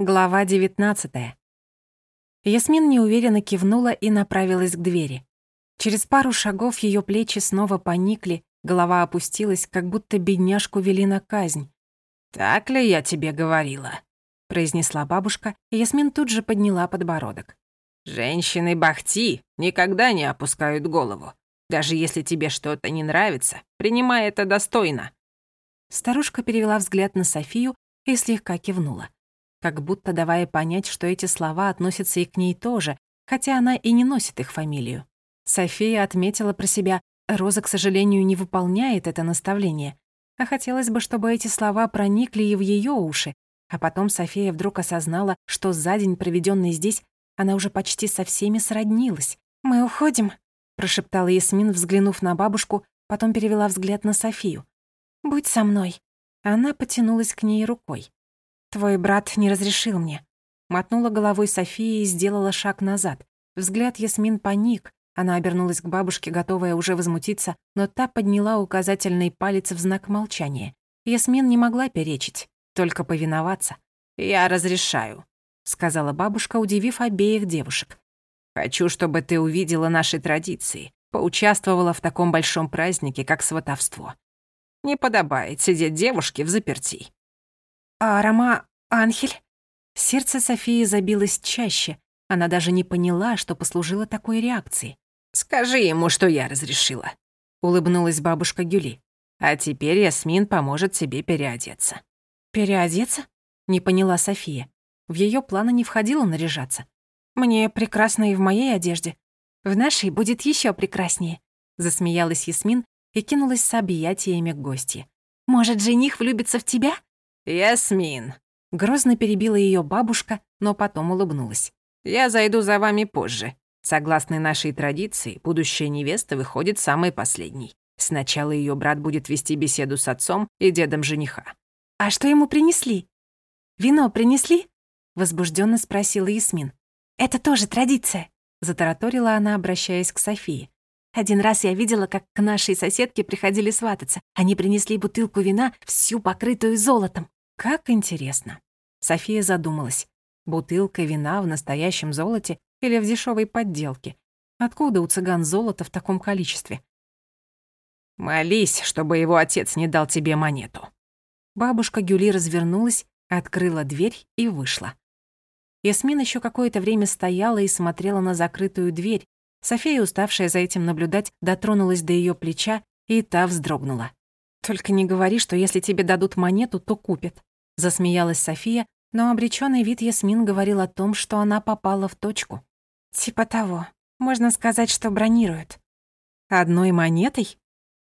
Глава 19. Ясмин неуверенно кивнула и направилась к двери. Через пару шагов ее плечи снова поникли, голова опустилась, как будто бедняжку вели на казнь. «Так ли я тебе говорила?» — произнесла бабушка, и Ясмин тут же подняла подбородок. «Женщины Бахти никогда не опускают голову. Даже если тебе что-то не нравится, принимай это достойно». Старушка перевела взгляд на Софию и слегка кивнула, как будто давая понять, что эти слова относятся и к ней тоже, хотя она и не носит их фамилию. София отметила про себя: Роза, к сожалению, не выполняет это наставление, а хотелось бы, чтобы эти слова проникли и в ее уши. А потом София вдруг осознала, что за день, проведенный здесь, она уже почти со всеми сроднилась. «Мы уходим», — прошептала Ясмин, взглянув на бабушку, потом перевела взгляд на Софию. «Будь со мной». Она потянулась к ней рукой. «Твой брат не разрешил мне». Мотнула головой София и сделала шаг назад. Взгляд Ясмин поник. Она обернулась к бабушке, готовая уже возмутиться, но та подняла указательный палец в знак молчания. Ясмин не могла перечить, только повиноваться. «Я разрешаю», — сказала бабушка, удивив обеих девушек. «Хочу, чтобы ты увидела наши традиции, поучаствовала в таком большом празднике, как сватовство. Не подобает сидеть девушке взаперти». «А Рома... Анхель?» Сердце Софии забилось чаще. Она даже не поняла, что послужило такой реакцией. «Скажи ему, что я разрешила», — улыбнулась бабушка Гюли. «А теперь Ясмин поможет себе переодеться». «Переодеться?» — не поняла София. В ее планы не входило наряжаться. «Мне прекрасно и в моей одежде. В нашей будет еще прекраснее», — засмеялась Ясмин и кинулась с объятиями к гостье. «Может, жених влюбится в тебя?» «Ясмин», — грозно перебила ее бабушка, но потом улыбнулась. «Я зайду за вами позже. Согласно нашей традиции, будущая невеста выходит самой последней. Сначала ее брат будет вести беседу с отцом и дедом жениха». «А что ему принесли? Вино принесли?» — возбужденно спросила Ясмин. «Это тоже традиция», — затараторила она, обращаясь к Софии. «Один раз я видела, как к нашей соседке приходили свататься. Они принесли бутылку вина, всю покрытую золотом». «Как интересно». София задумалась. Бутылка вина в настоящем золоте или в дешевой подделке? Откуда у цыган золото в таком количестве? «Молись, чтобы его отец не дал тебе монету». Бабушка Гюли развернулась, открыла дверь и вышла. Ясмин еще какое-то время стояла и смотрела на закрытую дверь. София, уставшая за этим наблюдать, дотронулась до ее плеча, и та вздрогнула. «Только не говори, что если тебе дадут монету, то купят», — засмеялась София, но обречённый вид Ясмин говорил о том, что она попала в точку. «Типа того. Можно сказать, что бронируют». «Одной монетой?»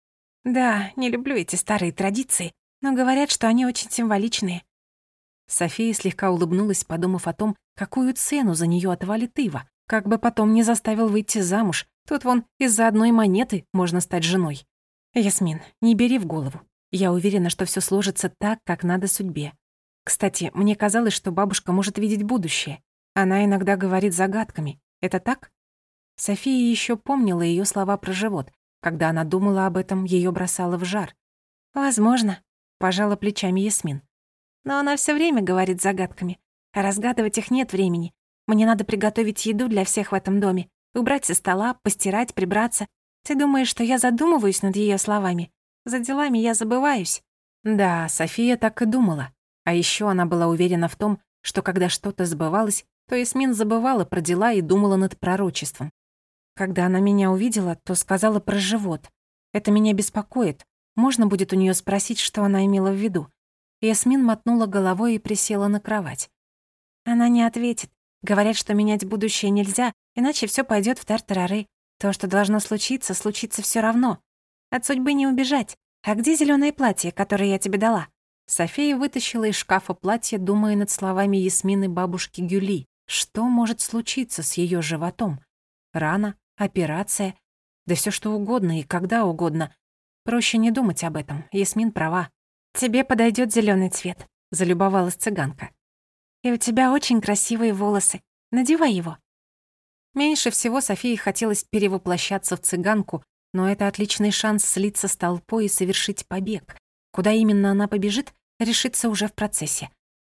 «Да, не люблю эти старые традиции, но говорят, что они очень символичные». София слегка улыбнулась, подумав о том, какую цену за неё отвалит Ива, как бы потом не заставил выйти замуж. Тут вон из-за одной монеты можно стать женой. «Ясмин, не бери в голову. Я уверена, что всё сложится так, как надо судьбе. Кстати, мне казалось, что бабушка может видеть будущее. Она иногда говорит загадками. Это так?» София ещё помнила её слова про живот. Когда она думала об этом, её бросало в жар. «Возможно», — пожала плечами Ясмин. «Но она всё время говорит загадками. А разгадывать их нет времени. Мне надо приготовить еду для всех в этом доме, убрать со стола, постирать, прибраться. Ты думаешь, что я задумываюсь над её словами? За делами я забываюсь». Да, София так и думала. А ещё она была уверена в том, что когда что-то сбывалось, то Ясмин забывала про дела и думала над пророчеством. Когда она меня увидела, то сказала про живот. Это меня беспокоит. Можно будет у неё спросить, что она имела в виду? Ясмин мотнула головой и присела на кровать. Она не ответит. Говорят, что менять будущее нельзя, иначе всё пойдёт в тартарары. То, что должно случиться, случится всё равно. От судьбы не убежать. А где зелёное платье, которое я тебе дала?» София вытащила из шкафа платье, думая над словами Ясмины бабушки Гюли. Что может случиться с её животом? Рана? Операция? Да всё что угодно и когда угодно. Проще не думать об этом. Ясмин права. «Тебе подойдёт зелёный цвет», — залюбовалась цыганка. «И у тебя очень красивые волосы. Надевай его». Меньше всего Софии хотелось перевоплощаться в цыганку, но это отличный шанс слиться с толпой и совершить побег. Куда именно она побежит, решится уже в процессе.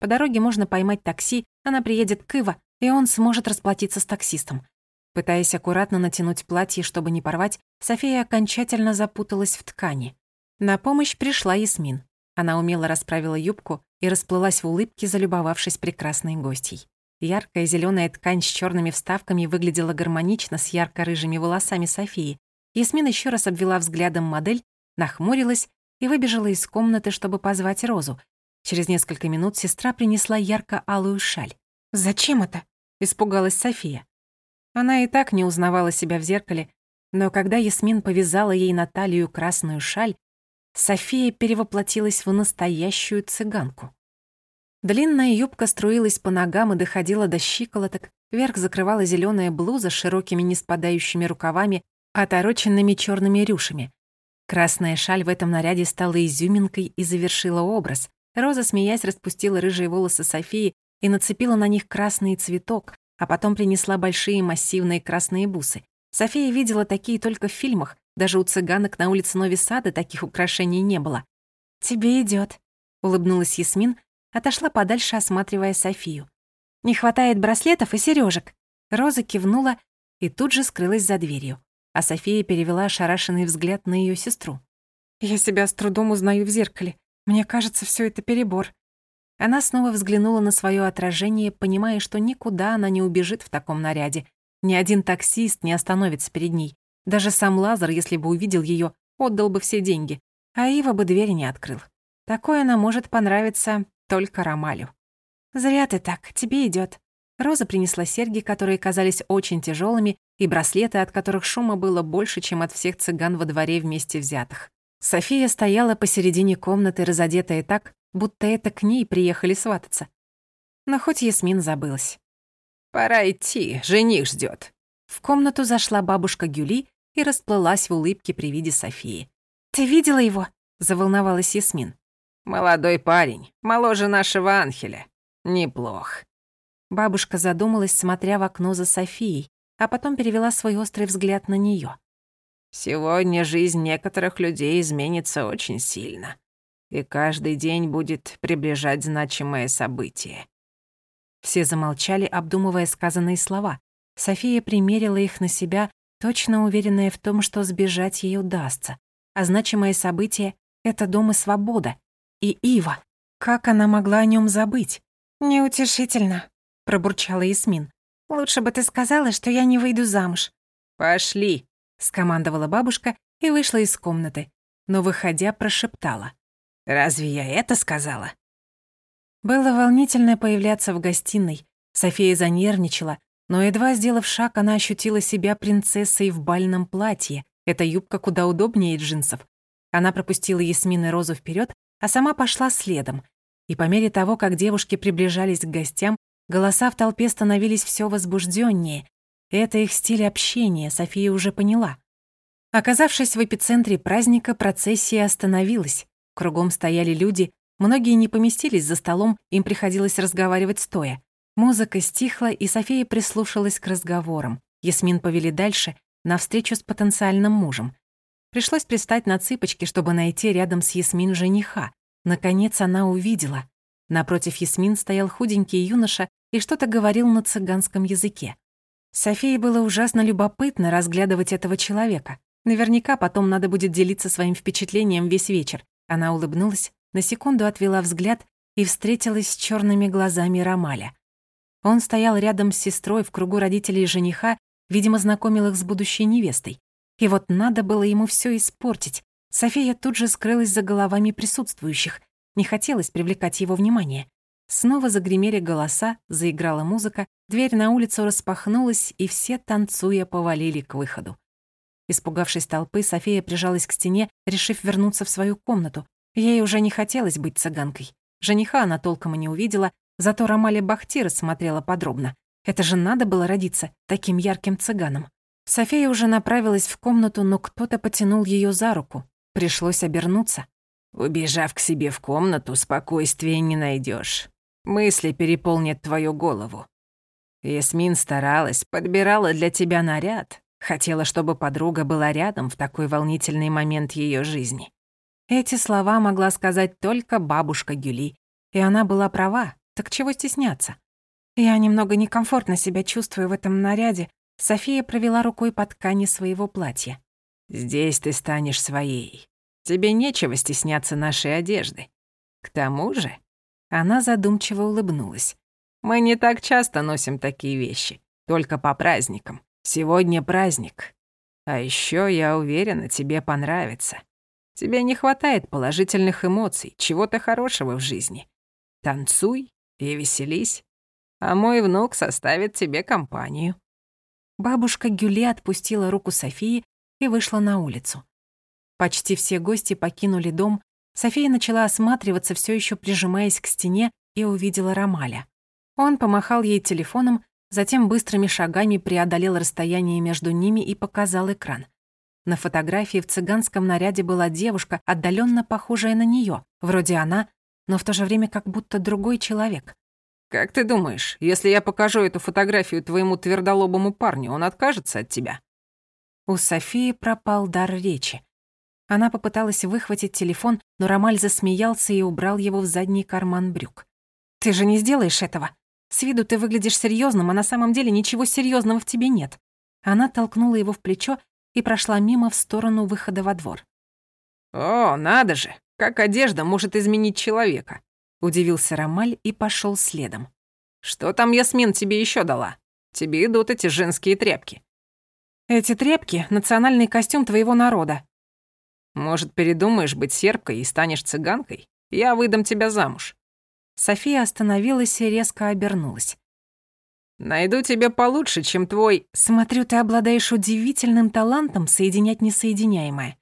По дороге можно поймать такси, она приедет к Ива, и он сможет расплатиться с таксистом. Пытаясь аккуратно натянуть платье, чтобы не порвать, София окончательно запуталась в ткани. На помощь пришла Ясмин. Она умело расправила юбку и расплылась в улыбке, залюбовавшись прекрасной гостьей. Яркая зелёная ткань с чёрными вставками выглядела гармонично с ярко-рыжими волосами Софии. Ясмин ещё раз обвела взглядом модель, нахмурилась и выбежала из комнаты, чтобы позвать Розу. Через несколько минут сестра принесла ярко-алую шаль. «Зачем это?» — испугалась София. Она и так не узнавала себя в зеркале, но когда Ясмин повязала ей на талию красную шаль, София перевоплотилась в настоящую цыганку. Длинная юбка струилась по ногам и доходила до щиколоток, верх закрывала зелёная блуза с широкими неспадающими рукавами, отороченными чёрными рюшами. Красная шаль в этом наряде стала изюминкой и завершила образ. Роза, смеясь, распустила рыжие волосы Софии и нацепила на них красный цветок, а потом принесла большие массивные красные бусы. София видела такие только в фильмах, даже у цыганок на улице Нови Сада таких украшений не было. «Тебе идёт», — улыбнулась Ясмин, отошла подальше, осматривая Софию. «Не хватает браслетов и серёжек». Роза кивнула и тут же скрылась за дверью, а София перевела ошарашенный взгляд на её сестру. «Я себя с трудом узнаю в зеркале. Мне кажется, всё это перебор». Она снова взглянула на своё отражение, понимая, что никуда она не убежит в таком наряде. Ни один таксист не остановится перед ней. Даже сам Лазар, если бы увидел её, отдал бы все деньги, а Ива бы двери не открыл. Такое она может понравиться только Ромалю. «Зря ты так, тебе идёт». Роза принесла серьги, которые казались очень тяжёлыми, и браслеты, от которых шума было больше, чем от всех цыган во дворе вместе взятых. София стояла посередине комнаты, разодетая так, будто это к ней приехали свататься. Но хоть Ясмин забылась. «Пора идти, жених ждёт». В комнату зашла бабушка Гюли и расплылась в улыбке при виде Софии. «Ты видела его?» — заволновалась Ясмин. «Молодой парень, моложе нашего Анхеля. Неплох». Бабушка задумалась, смотря в окно за Софией, а потом перевела свой острый взгляд на неё. «Сегодня жизнь некоторых людей изменится очень сильно, и каждый день будет приближать значимое событие». Все замолчали, обдумывая сказанные слова. София примерила их на себя, точно уверенная в том, что сбежать ей удастся. А значимое событие — это дом и свобода. И Ива. Как она могла о нём забыть? «Неутешительно», — пробурчала Ясмин. «Лучше бы ты сказала, что я не выйду замуж». «Пошли», — скомандовала бабушка и вышла из комнаты, но, выходя, прошептала. «Разве я это сказала?» Было волнительно появляться в гостиной. София занервничала, но, едва сделав шаг, она ощутила себя принцессой в бальном платье. Эта юбка куда удобнее джинсов. Она пропустила Ясмин и Розу вперёд, а сама пошла следом. И по мере того, как девушки приближались к гостям, голоса в толпе становились всё возбуждённее. Это их стиль общения, София уже поняла. Оказавшись в эпицентре праздника, процессия остановилась. Кругом стояли люди, многие не поместились за столом, им приходилось разговаривать стоя. Музыка стихла, и София прислушалась к разговорам. Ясмин повели дальше, на встречу с потенциальным мужем. Пришлось пристать на цыпочки, чтобы найти рядом с Ясмин жениха. Наконец она увидела. Напротив Ясмин стоял худенький юноша и что-то говорил на цыганском языке. Софии было ужасно любопытно разглядывать этого человека. Наверняка потом надо будет делиться своим впечатлением весь вечер. Она улыбнулась, на секунду отвела взгляд и встретилась с чёрными глазами Ромаля. Он стоял рядом с сестрой в кругу родителей жениха, видимо, знакомил их с будущей невестой. И вот надо было ему всё испортить. София тут же скрылась за головами присутствующих. Не хотелось привлекать его внимание. Снова загремели голоса, заиграла музыка, дверь на улицу распахнулась, и все, танцуя, повалили к выходу. Испугавшись толпы, София прижалась к стене, решив вернуться в свою комнату. Ей уже не хотелось быть цыганкой. Жениха она толком и не увидела, зато Ромаля Бахти рассмотрела подробно. Это же надо было родиться таким ярким цыганом. София уже направилась в комнату, но кто-то потянул её за руку. Пришлось обернуться. «Убежав к себе в комнату, спокойствия не найдёшь. Мысли переполнят твою голову. Ясмин старалась, подбирала для тебя наряд. Хотела, чтобы подруга была рядом в такой волнительный момент её жизни». Эти слова могла сказать только бабушка Гюли. И она была права. Так чего стесняться? Я немного некомфортно себя чувствую в этом наряде. София провела рукой по ткани своего платья. Здесь ты станешь своей. Тебе нечего стесняться нашей одежды. К тому же, она задумчиво улыбнулась. Мы не так часто носим такие вещи, только по праздникам. Сегодня праздник. А ещё, я уверена, тебе понравится. Тебе не хватает положительных эмоций, чего-то хорошего в жизни. Танцуй и веселись, а мой внук составит тебе компанию». Бабушка Гюле отпустила руку Софии и вышла на улицу. Почти все гости покинули дом. София начала осматриваться, всё ещё прижимаясь к стене, и увидела Ромаля. Он помахал ей телефоном, затем быстрыми шагами преодолел расстояние между ними и показал экран. На фотографии в цыганском наряде была девушка, отдалённо похожая на неё, вроде она, но в то же время как будто другой человек. «Как ты думаешь, если я покажу эту фотографию твоему твердолобому парню, он откажется от тебя?» У Софии пропал дар речи. Она попыталась выхватить телефон, но Ромаль засмеялся и убрал его в задний карман брюк. «Ты же не сделаешь этого. С виду ты выглядишь серьёзным, а на самом деле ничего серьёзного в тебе нет». Она толкнула его в плечо и прошла мимо в сторону выхода во двор. «О, надо же! Как одежда может изменить человека!» Удивился Ромаль и пошёл следом. «Что там Ясмин тебе ещё дала? Тебе идут эти женские тряпки». «Эти тряпки — национальный костюм твоего народа». «Может, передумаешь быть сербкой и станешь цыганкой? Я выдам тебя замуж». София остановилась и резко обернулась. «Найду тебе получше, чем твой...» «Смотрю, ты обладаешь удивительным талантом соединять несоединяемое».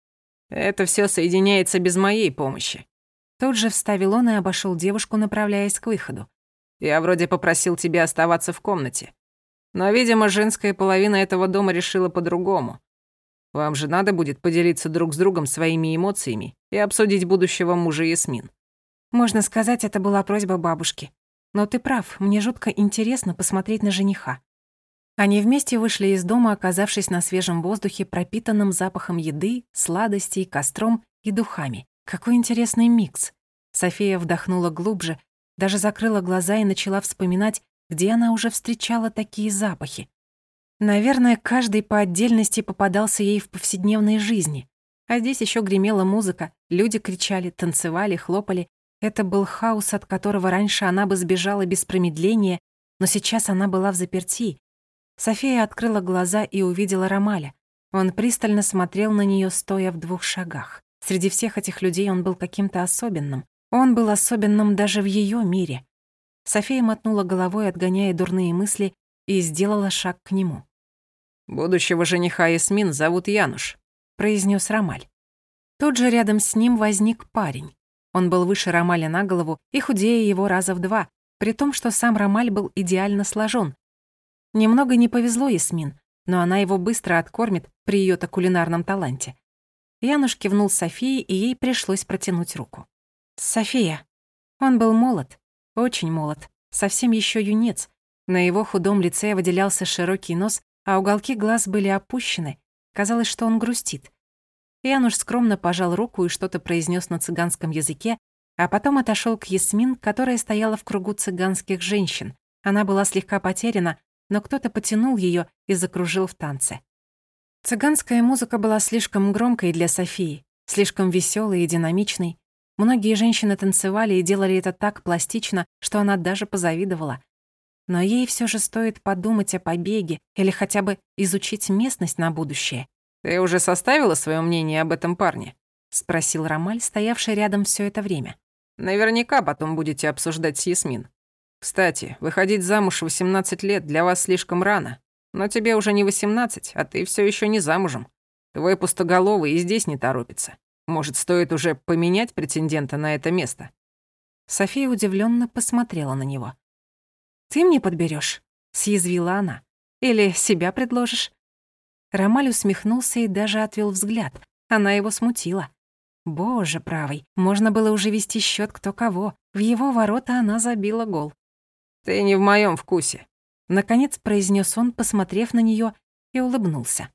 «Это всё соединяется без моей помощи». Тут же вставил он и обошёл девушку, направляясь к выходу. «Я вроде попросил тебя оставаться в комнате. Но, видимо, женская половина этого дома решила по-другому. Вам же надо будет поделиться друг с другом своими эмоциями и обсудить будущего мужа Ясмин». Можно сказать, это была просьба бабушки. Но ты прав, мне жутко интересно посмотреть на жениха. Они вместе вышли из дома, оказавшись на свежем воздухе, пропитанном запахом еды, сладостей, костром и духами. Какой интересный микс. София вдохнула глубже, даже закрыла глаза и начала вспоминать, где она уже встречала такие запахи. Наверное, каждый по отдельности попадался ей в повседневной жизни. А здесь ещё гремела музыка, люди кричали, танцевали, хлопали. Это был хаос, от которого раньше она бы сбежала без промедления, но сейчас она была взаперти. София открыла глаза и увидела Ромаля. Он пристально смотрел на неё, стоя в 2 шагах. Среди всех этих людей он был каким-то особенным. Он был особенным даже в её мире. София мотнула головой, отгоняя дурные мысли, и сделала шаг к нему. «Будущего жениха Ясмин зовут Януш», — произнёс Ромаль. Тут же рядом с ним возник парень. Он был выше Ромаля на голову и худее его раза в 2, при том, что сам Ромаль был идеально сложен. Немного не повезло Ясмин, но она его быстро откормит при её-то кулинарном таланте. Януш кивнул Софии, и ей пришлось протянуть руку. «София». Он был молод, очень молод, совсем ещё юнец. На его худом лице выделялся широкий нос, а уголки глаз были опущены. Казалось, что он грустит. Януш скромно пожал руку и что-то произнёс на цыганском языке, а потом отошёл к Ясмин, которая стояла в кругу цыганских женщин. Она была слегка потеряна, но кто-то потянул её и закружил в танце. Цыганская музыка была слишком громкой для Софии, слишком весёлой и динамичной. Многие женщины танцевали и делали это так пластично, что она даже позавидовала. Но ей всё же стоит подумать о побеге или хотя бы изучить местность на будущее. «Ты уже составила своё мнение об этом парне?» — спросил Ромаль, стоявший рядом всё это время. «Наверняка потом будете обсуждать с Ясмин. Кстати, выходить замуж в 18 лет для вас слишком рано. Но тебе уже не 18, а ты всё ещё не замужем. Твой пустоголовый и здесь не торопится. Может, стоит уже поменять претендента на это место?» София удивлённо посмотрела на него. «Ты мне подберёшь?» — съязвила она. «Или себя предложишь?» Ромаль усмехнулся и даже отвел взгляд. Она его смутила. Боже правый, можно было уже вести счет кто кого. В его ворота она забила гол. «Ты не в моем вкусе», — наконец произнес он, посмотрев на нее, и улыбнулся.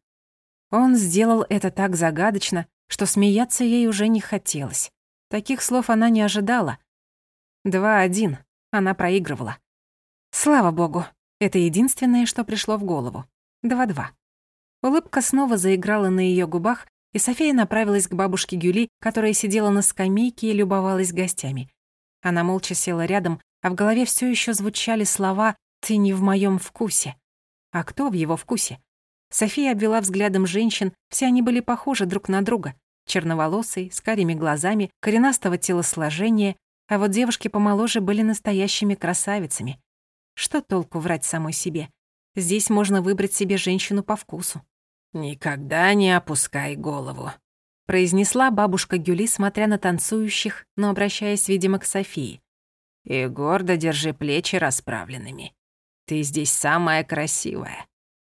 Он сделал это так загадочно, что смеяться ей уже не хотелось. Таких слов она не ожидала. 2-1. Она проигрывала. Слава богу, это единственное, что пришло в голову. 2-2. Улыбка снова заиграла на её губах, и София направилась к бабушке Гюли, которая сидела на скамейке и любовалась гостями. Она молча села рядом, а в голове всё ещё звучали слова «ты не в моём вкусе». А кто в его вкусе? София обвела взглядом женщин, все они были похожи друг на друга. Черноволосые, с карими глазами, коренастого телосложения, а вот девушки помоложе были настоящими красавицами. Что толку врать самой себе? Здесь можно выбрать себе женщину по вкусу. «Никогда не опускай голову», — произнесла бабушка Гюли, смотря на танцующих, но обращаясь, видимо, к Софии. «И гордо держи плечи расправленными. Ты здесь самая красивая».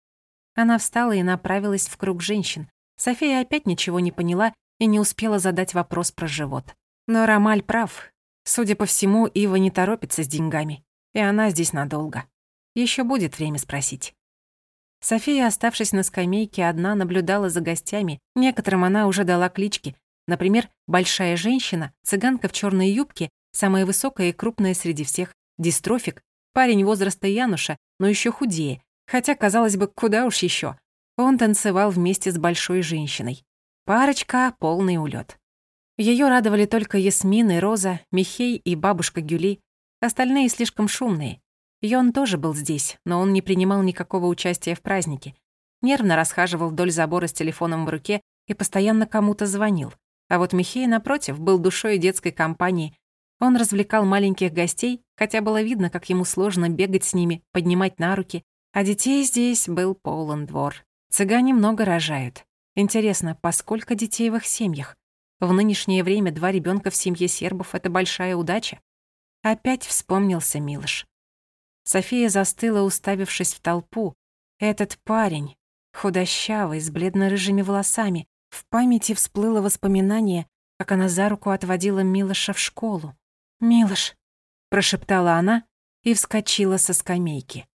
Она встала и направилась в круг женщин. София опять ничего не поняла и не успела задать вопрос про живот. Но Ромаль прав. Судя по всему, Ива не торопится с деньгами, и она здесь надолго. Ещё будет время спросить. София, оставшись на скамейке одна, наблюдала за гостями. Некоторым она уже дала клички. Например, большая женщина, цыганка в чёрной юбке, самая высокая и крупная среди всех, дистрофик, парень возраста Януша, но ещё худее. Хотя, казалось бы, куда уж ещё. Он танцевал вместе с большой женщиной. Парочка — полный улёт. Её радовали только Ясмин и Роза, Михей и бабушка Гюли. Остальные слишком шумные. Йон тоже был здесь, но он не принимал никакого участия в празднике. Нервно расхаживал вдоль забора с телефоном в руке и постоянно кому-то звонил. А вот Михей, напротив, был душой детской компании. Он развлекал маленьких гостей, хотя было видно, как ему сложно бегать с ними, поднимать на руки. А детей здесь был полон двор. Цыгане много рожают. Интересно, поскольку детей в их семьях? В нынешнее время 2 ребёнка в семье сербов — это большая удача. Опять вспомнился Милош. София застыла, уставившись в толпу. Этот парень, худощавый, с бледно-рыжими волосами. В памяти всплыло воспоминание, как она за руку отводила Милоша в школу. «Милош», — прошептала она и вскочила со скамейки.